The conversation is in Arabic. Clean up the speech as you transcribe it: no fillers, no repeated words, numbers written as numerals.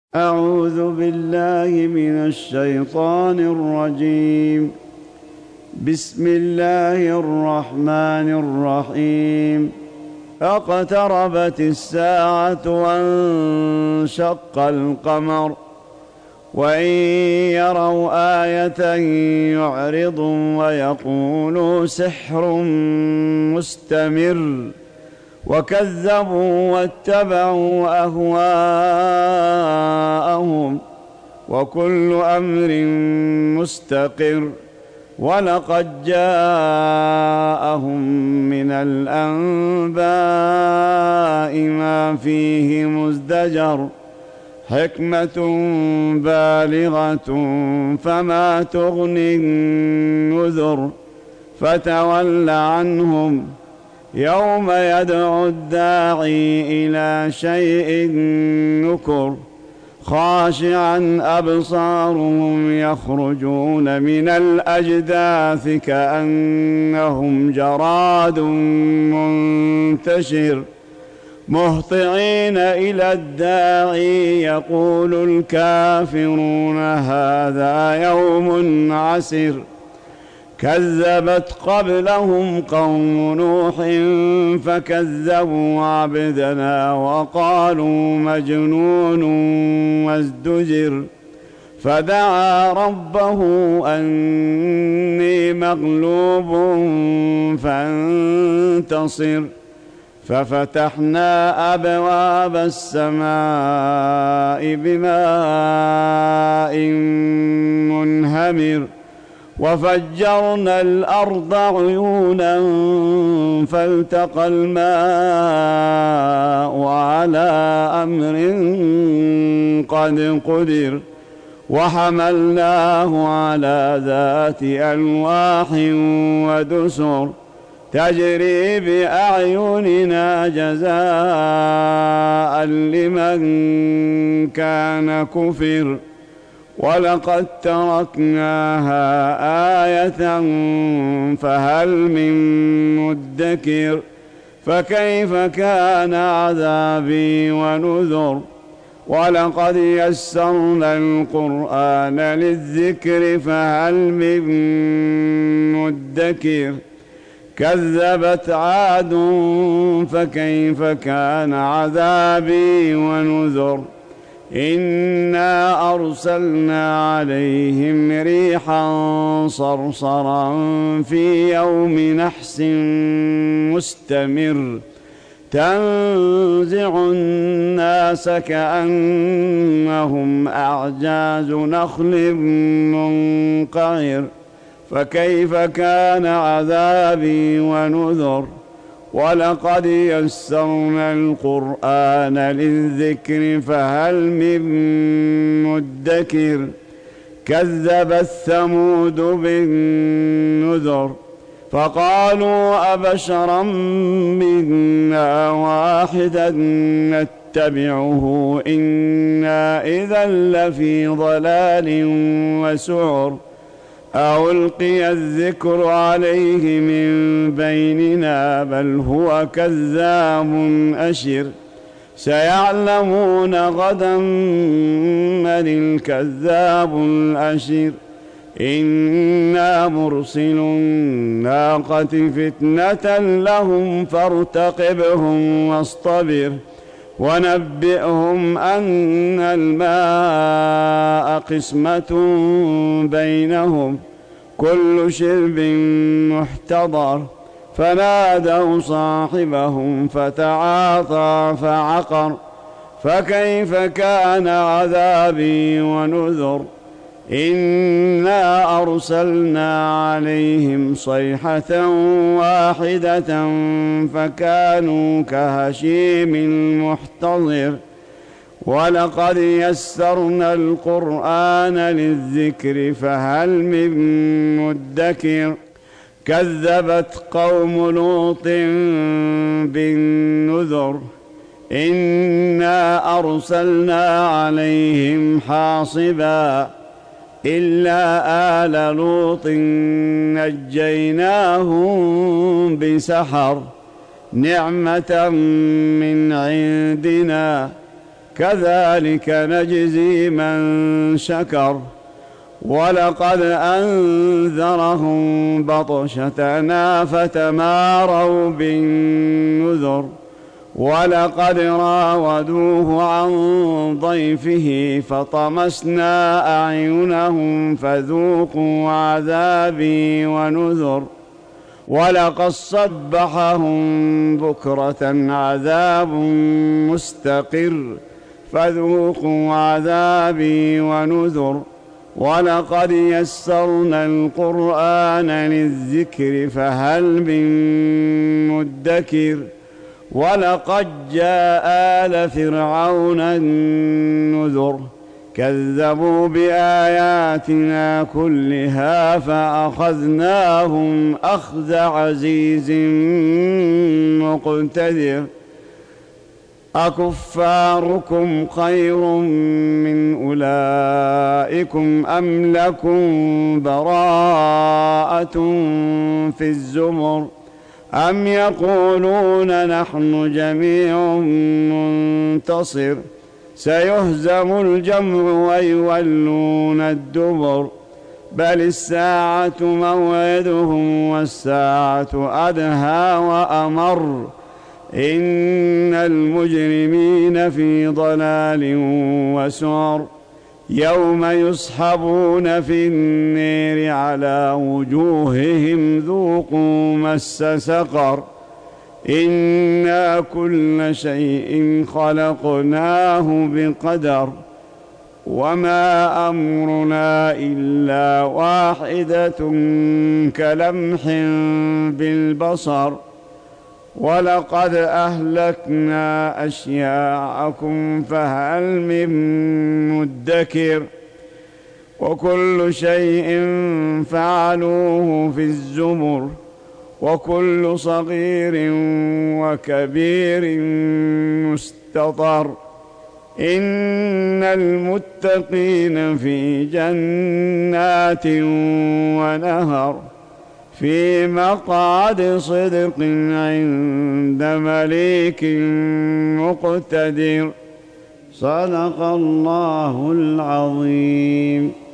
أعوذ بالله من الشيطان الرجيم. بسم الله الرحمن الرحيم. اقتربت الساعة وانشق القمر وإن يروا آية يعرضوا ويقولوا سحر مستمر وكذبوا واتبعوا أهواءهم وكل أمر مستقر ولقد جاءهم من الأنباء ما فيه مزدجر حكمة بالغة فما تغني النذر فتول عنهم يوم يدعو الداعي إلى شيء نكر خاشعا أبصارهم يخرجون من الأجداث كأنهم جراد منتشر مهطعين إلى الداعي يقول الكافرون هذا يوم عسر كذبت قبلهم قوم نوح فكذبوا عبدنا وقالوا مجنون وازدجر فدعا ربه أني مغلوب فانتصر ففتحنا أبواب السماء بماء منهمر وفجرنا الأرض عيونا فالتقى الماء على أمر قد قدر وحملناه على ذات ألواح ودسر تجري بأعيننا جزاء لمن كان كفر ولقد تركناها آية فهل من مدكر فكيف كان عذابي ونذر ولقد يسرنا القرآن للذكر فهل من مدكر كذبت عاد فكيف كان عذابي ونذر إنا أرسلنا عليهم ريحا صرصرا في يوم نحس مستمر تنزع الناس كأنهم أعجاز نخل منقعر فكيف كان عذابي ونذر ولقد يسرنا القرآن للذكر فهل من مدكر كذبت ثمود بالنذر فقالوا أبشرا منا واحدا نتبعه إنا إذا لفي ضلال وسعر ألقي الذكر عليه من بيننا بل هو كذاب أشر سيعلمون غدا من الكذاب الأشر إنا مرسل الناقة فتنة لهم فارتقبهم واصطبر ونبئهم أن الماء قسمة بينهم كل شرب محتضر فنادوا صاحبهم فتعاطى فعقر فكيف كان عذابي ونذر إنا أرسلنا عليهم صيحة واحدة فكانوا كهشيم المحتضر ولقد يسرنا القرآن للذكر فهل من مدكر كذبت قوم لوط بالنذر إنا أرسلنا عليهم حاصبا إلا آل لوط نجيناهم بسحر نعمة من عندنا كذلك نجزي من شكر. ولقد أنذرهم بطشتنا فتماروا بالنذر. ولقد راودوه عن ضيفه فطمسنا أعينهم فذوقوا عذابي ونذر. ولقد صبحهم بكرة عذاب مستقر فذوقوا عذابي ونذر. ولقد يسرنا القرآن للذكر فهل من مدكر. ولقد جاء آل فرعون النذر كذبوا بآياتنا كلها فأخذناهم أخذ عزيز مقتدر. أكفاركم خير من أولئكم أم لكم براءة في الزمر أم يقولون نحن جميع منتصر سيهزم الجمع ويولون الدبر بل الساعة موعدهم والساعة أدهى وأمر إن المجرمين في ضلال وسعر يوم يسحبون في النير على وجوههم ذوقوا مس سقر إنا كل شيء خلقناه بقدر وما أمرنا إلا واحدة كلمح بالبصر ولقد أهلكنا أشياعكم فهل من مدكر وكل شيء فعلوه في الزبر وكل صغير وكبير مستطر إن المتقين في جنات ونهر في مقعد صدق عند مليك مقتدر صدق الله العظيم.